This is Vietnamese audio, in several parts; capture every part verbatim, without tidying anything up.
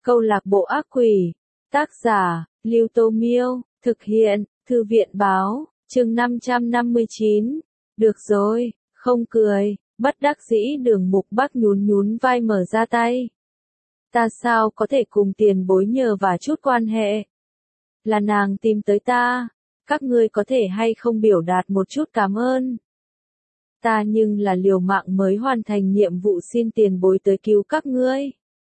Câu lạc bộ ác quỷ. Tác giả, Lưu Tô Miêu. Thực hiện, Thư viện báo. Chương năm trăm năm mươi chín. Được rồi, không cười. Bất đắc dĩ Đường Mục Bắc nhún nhún vai mở ra tay. Ta sao có thể cùng tiền bối nhờ và chút quan hệ. Là nàng tìm tới ta. Các ngươi có thể hay không biểu đạt một chút cảm ơn. Ta nhưng là liều mạng mới hoàn thành nhiệm vụ, xin tiền bối tới cứu các ngươi.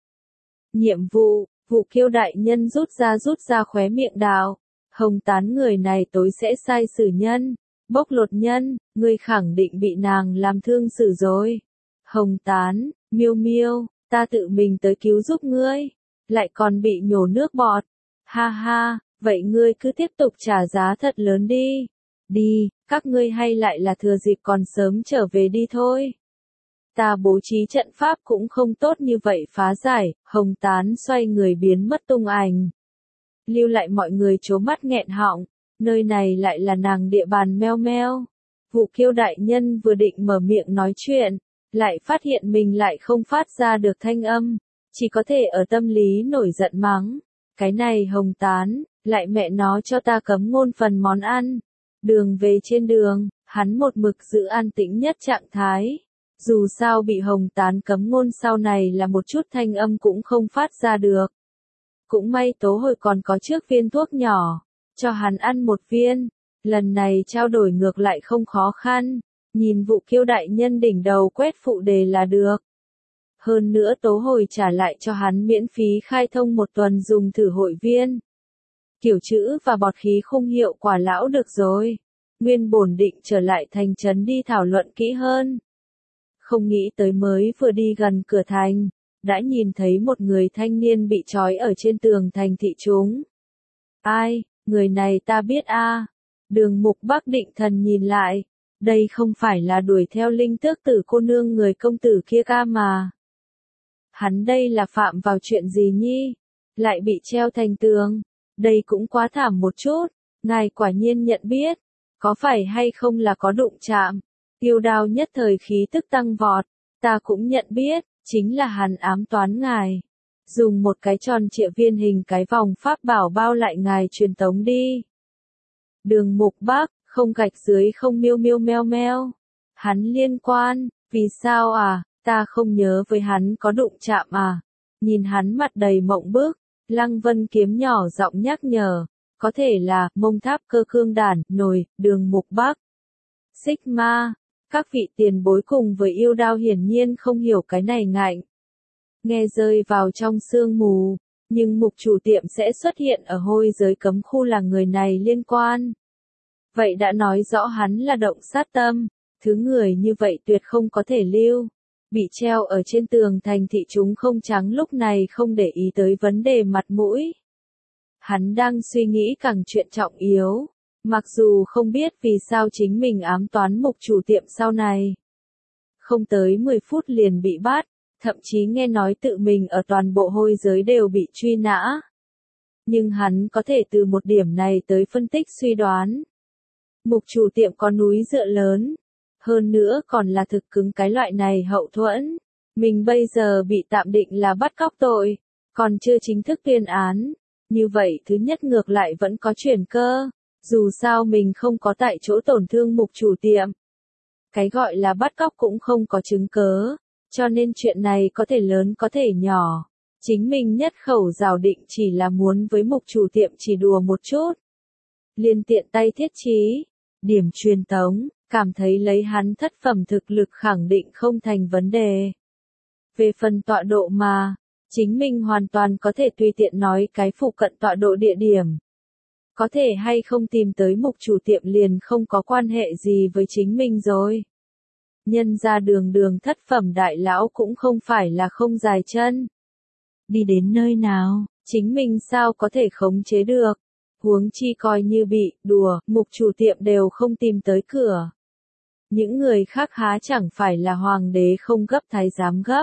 Nhiệm vụ, Vụ Kiêu đại nhân rút ra rút ra khóe miệng đạo. Hồng Tán người này tối sẽ sai xử nhân, bóc lột nhân, ngươi khẳng định bị nàng làm thương xử rồi. Hồng Tán, Miêu Miêu, ta tự mình tới cứu giúp ngươi, lại còn bị nhổ nước bọt. Ha ha, vậy ngươi cứ tiếp tục trả giá thật lớn đi. Đi, các ngươi hay lại là thừa dịp còn sớm trở về đi thôi. Ta bố trí trận pháp cũng không tốt như vậy phá giải. Hồng Tán xoay người biến mất tung ảnh. Lưu lại mọi người trố mắt nghẹn họng, nơi này lại là nàng địa bàn meo meo. Vụ Kiêu đại nhân vừa định mở miệng nói chuyện, lại phát hiện mình lại không phát ra được thanh âm, chỉ có thể ở tâm lý nổi giận mắng. Cái này Hồng Tán, lại mẹ nó cho ta cấm ngôn phần món ăn. Đường về trên đường, hắn một mực giữ an tĩnh nhất trạng thái. Dù sao bị Hồng Tán cấm ngôn sau này là một chút thanh âm cũng không phát ra được. Cũng may Tố Hồi còn có trước viên thuốc nhỏ, cho hắn ăn một viên. Lần này trao đổi ngược lại không khó khăn, nhìn Vụ Kiêu đại nhân đỉnh đầu quét phụ đề là được. Hơn nữa Tố Hồi trả lại cho hắn miễn phí khai thông một tuần dùng thử hội viên. Kiểu chữ và bọt khí khung hiệu quả lão được rồi. Nguyên bổn định trở lại thành trấn đi thảo luận kỹ hơn. Không nghĩ tới mới vừa đi gần cửa thành, đã nhìn thấy một người thanh niên bị trói ở trên tường thành thị chúng. Ai, người này ta biết a. À. Đường Mục Bắc định thần nhìn lại, đây không phải là đuổi theo Linh Tước Tử cô nương người công tử kia ca mà. Hắn đây là phạm vào chuyện gì nhi? Lại bị treo thành tường, đây cũng quá thảm một chút, ngài quả nhiên nhận biết, có phải hay không là có đụng chạm? Tiêu Đao nhất thời khí tức tăng vọt, ta cũng nhận biết, chính là hắn ám toán ngài. Dùng một cái tròn trịa viên hình cái vòng pháp bảo bao lại ngài truyền tống đi. Đường Mục Bắc, không gạch dưới không miêu miêu meo meo. Hắn liên quan, vì sao à, ta không nhớ với hắn có đụng chạm à. Nhìn hắn mặt đầy mộng bức, Lăng Vân Kiếm nhỏ giọng nhắc nhở, có thể là Mông Tháp Cơ Cương Đản, nổi, Đường Mục Bắc. Sigma. Các vị tiền bối cùng với Yêu Đao hiển nhiên không hiểu cái này ngạnh. Nghe rơi vào trong sương mù, nhưng mục chủ tiệm sẽ xuất hiện ở hôi giới cấm khu là người này liên quan. Vậy đã nói rõ hắn là động sát tâm, thứ người như vậy tuyệt không có thể lưu. Bị treo ở trên tường thành thị chúng không trắng lúc này không để ý tới vấn đề mặt mũi. Hắn đang suy nghĩ càng chuyện trọng yếu. Mặc dù không biết vì sao chính mình ám toán mục chủ tiệm sau này. Không tới mười phút liền bị bắt, thậm chí nghe nói tự mình ở toàn bộ hôi giới đều bị truy nã. Nhưng hắn có thể từ một điểm này tới phân tích suy đoán. Mục chủ tiệm có núi dựa lớn, hơn nữa còn là thực cứng cái loại này hậu thuẫn. Mình bây giờ bị tạm định là bắt cóc tội, còn chưa chính thức tuyên án. Như vậy thứ nhất ngược lại vẫn có chuyển cơ. Dù sao mình không có tại chỗ tổn thương mục chủ tiệm. Cái gọi là bắt cóc cũng không có chứng cớ, cho nên chuyện này có thể lớn có thể nhỏ. Chính mình nhất khẩu rào định chỉ là muốn với mục chủ tiệm chỉ đùa một chút. Liên tiện tay thiết trí, điểm truyền tống, cảm thấy lấy hắn thất phẩm thực lực khẳng định không thành vấn đề. Về phần tọa độ mà, chính mình hoàn toàn có thể tùy tiện nói cái phụ cận tọa độ địa điểm. Có thể hay không tìm tới mục chủ tiệm liền không có quan hệ gì với chính mình rồi. Nhân ra đường đường thất phẩm đại lão cũng không phải là không dài chân. Đi đến nơi nào, chính mình sao có thể khống chế được. Huống chi coi như bị đùa, mục chủ tiệm đều không tìm tới cửa. Những người khác há chẳng phải là hoàng đế không gấp thái giám gấp.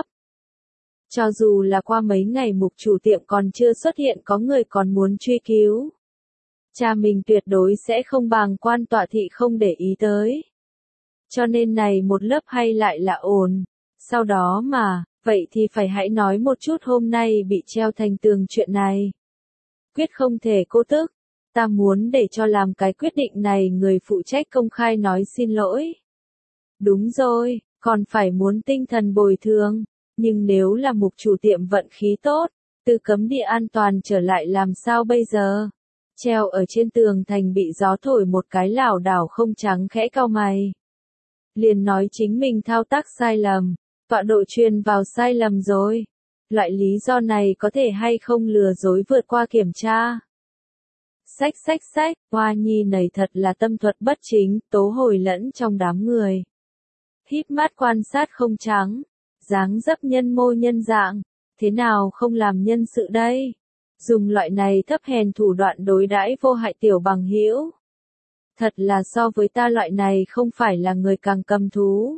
Cho dù là qua mấy ngày mục chủ tiệm còn chưa xuất hiện có người còn muốn truy cứu. Cha mình tuyệt đối sẽ không bàng quan tọa thị không để ý tới. Cho nên này một lớp hay lại là ổn. Sau đó mà, Vậy thì phải hãy nói một chút hôm nay bị treo thành tường chuyện này. Quyết không thể cố tức. Ta muốn để cho làm cái quyết định này người phụ trách công khai nói xin lỗi. Đúng rồi, còn phải muốn tinh thần bồi thường. Nhưng nếu là mục chủ tiệm vận khí tốt, từ cấm địa an toàn trở lại làm sao bây giờ? Treo ở trên tường thành bị gió thổi một cái lảo đảo không trắng khẽ cau mày. Liền nói chính mình thao tác sai lầm, tọa độ truyền vào sai lầm rồi. Loại lý do này có thể hay không lừa dối vượt qua kiểm tra. Xách xách xách, Hoa Nhi này thật là tâm thuật bất chính, tố hồi lẫn trong đám người. Híp mắt quan sát không trắng, dáng dấp nhân mô nhân dạng, thế nào không làm nhân sự đây? Dùng loại này thấp hèn thủ đoạn đối đãi vô hại tiểu bằng hữu. Thật là so với ta loại này không phải là người càng cầm thú.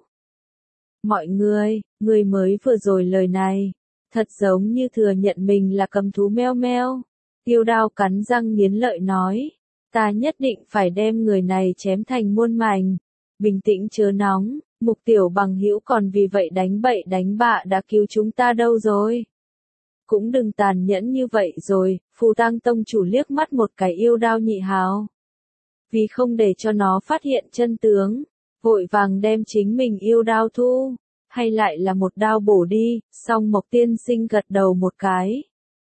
Mọi người, người mới vừa rồi lời này, thật giống như thừa nhận mình là cầm thú meo meo. Tiêu Đao cắn răng nghiến lợi nói, ta nhất định phải đem người này chém thành muôn mảnh. Bình tĩnh chớ nóng, mục tiểu bằng hữu còn vì vậy đánh bậy đánh bạ đã cứu chúng ta đâu rồi. Cũng đừng tàn nhẫn như vậy rồi, Phù Tang tông chủ liếc mắt một cái Yêu Đao nhị hào. Vì không để cho nó phát hiện chân tướng, vội vàng đem chính mình yêu đao thu, hay lại là một đao bổ đi, xong Mộc tiên sinh gật đầu một cái.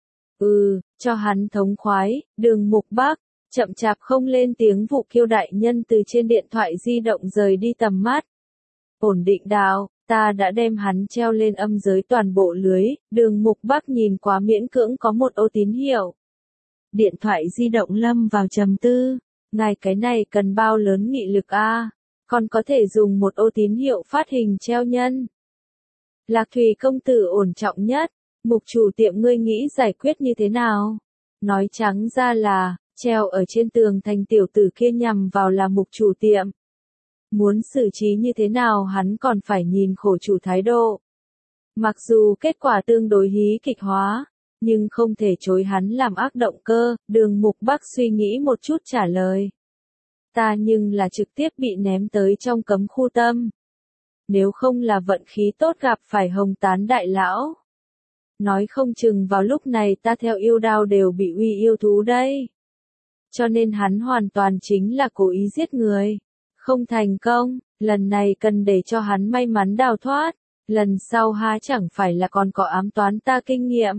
Ừ, cho hắn thống khoái, Đường Mục Bác, chậm chạp không lên tiếng. Vụ Kiêu đại nhân từ trên điện thoại di động rời đi tầm mắt. Ổn định đao, ta đã đem hắn treo lên âm giới toàn bộ lưới, Đường Mục Bác nhìn quá miễn cưỡng có một ô tín hiệu. Điện thoại di động lâm vào trầm tư, ngài cái này cần bao lớn nghị lực a, à? Còn có thể dùng một ô tín hiệu phát hình treo nhân. Lạc Thủy công tử ổn trọng nhất, mục chủ tiệm ngươi nghĩ giải quyết như thế nào? Nói trắng ra là, treo ở trên tường thành tiểu tử kia nhằm vào là mục chủ tiệm. Muốn xử trí như thế nào hắn còn phải nhìn khổ chủ thái độ. Mặc dù kết quả tương đối hí kịch hóa, nhưng không thể chối hắn làm ác động cơ. Đường Mục Bắc suy nghĩ một chút trả lời. Ta nhưng là trực tiếp bị ném tới trong cấm khu tâm. Nếu không là vận khí tốt gặp phải Hồng Tán đại lão. Nói không chừng vào lúc này ta theo yêu đao đều bị uy yêu thú đây. Cho nên hắn hoàn toàn chính là cố ý giết người. Không thành công, lần này cần để cho hắn may mắn đào thoát. Lần sau há chẳng phải là còn có ám toán ta kinh nghiệm.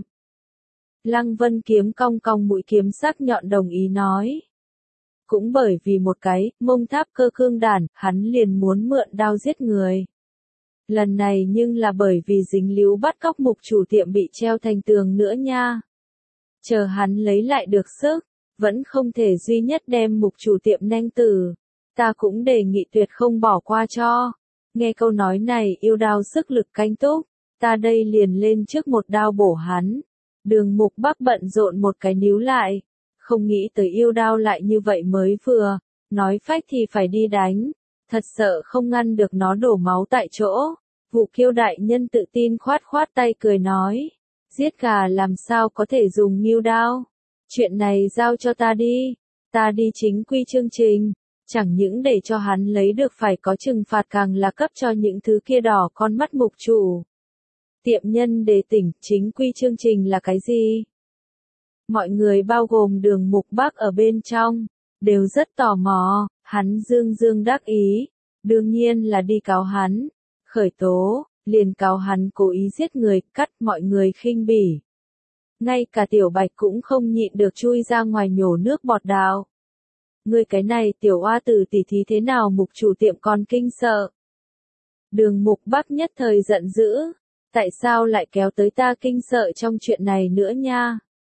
Lăng Vân Kiếm cong cong mũi kiếm sắc nhọn đồng ý nói. Cũng bởi vì một cái, Mông Tháp Cơ cương đản, hắn liền muốn mượn đao giết người. Lần này nhưng là bởi vì dính líu bắt cóc mục chủ tiệm bị treo thành tường nữa nha. Chờ hắn lấy lại được sức, vẫn không thể duy nhất đem mục chủ tiệm nanh tử. Ta cũng đề nghị tuyệt không bỏ qua cho. Nghe câu nói này yêu đao sức lực canh túc, ta đây liền lên trước một đao bổ hắn. Đường Mục Bắc bận rộn một cái níu lại, không nghĩ tới yêu đao lại như vậy mới vừa, nói phách thì phải đi đánh, thật sợ không ngăn được nó đổ máu tại chỗ. Vụ Kiêu đại nhân tự tin khoát khoát tay cười nói, giết gà làm sao có thể dùng nghiêu đao, chuyện này giao cho ta đi, ta đi chính quy chương trình, chẳng những để cho hắn lấy được phải có trừng phạt càng là cấp cho những thứ kia đỏ con mắt mục chủ. Tiệm nhân đề tỉnh, chính quy chương trình là cái gì? Mọi người bao gồm Đường Mục Bắc ở bên trong, đều rất tò mò, hắn dương dương đắc ý, đương nhiên là đi cáo hắn, khởi tố, liền cáo hắn cố ý giết người, cắt mọi người khinh bỉ. Ngay cả Tiểu Bạch cũng không nhịn được chui ra ngoài nhổ nước bọt đào. Ngươi cái này tiểu oa tử tỉ thí thế nào mục chủ tiệm còn kinh sợ. Đường Mục Bắc nhất thời giận dữ. Tại sao lại kéo tới ta kinh sợ trong chuyện này nữa nha?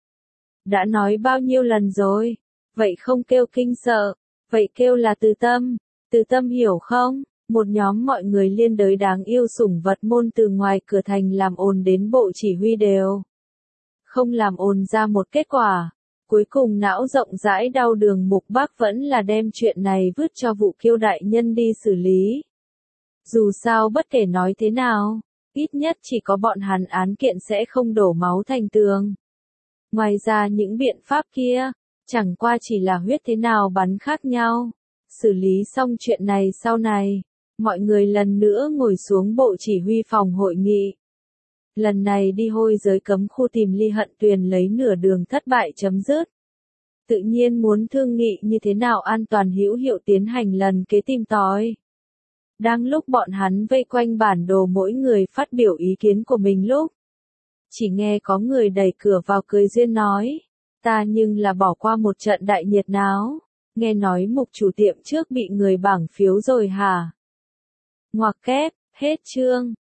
Đã nói bao nhiêu lần rồi, vậy không kêu kinh sợ, vậy kêu là từ tâm, từ tâm hiểu không? Một nhóm mọi người liên đới đáng yêu sủng vật môn từ ngoài cửa thành làm ồn đến bộ chỉ huy đều. Không làm ồn ra một kết quả, cuối cùng não rộng rãi đau Đường Mục Bắc vẫn là đem chuyện này vứt cho Vụ Kiêu đại nhân đi xử lý. Dù sao bất kể nói thế nào, ít nhất chỉ có bọn hắn án kiện sẽ không đổ máu thành tường. Ngoài ra những biện pháp kia, chẳng qua chỉ là huyết thế nào bắn khác nhau. Xử lý xong chuyện này sau này, mọi người lần nữa ngồi xuống bộ chỉ huy phòng hội nghị. Lần này đi hôi giới cấm khu tìm Ly Hận Tuyền lấy nửa đường thất bại chấm dứt. Tự nhiên muốn thương nghị như thế nào an toàn hữu hiệu tiến hành lần kế tìm tòi. Đang lúc bọn hắn vây quanh bản đồ mỗi người phát biểu ý kiến của mình lúc. Chỉ nghe có người đẩy cửa vào cười duyên nói. Ta nhưng là bỏ qua một trận đại nhiệt náo. Nghe nói mục chủ tiệm trước bị người bảng phiếu rồi hả? Ngoặc kép, hết chương.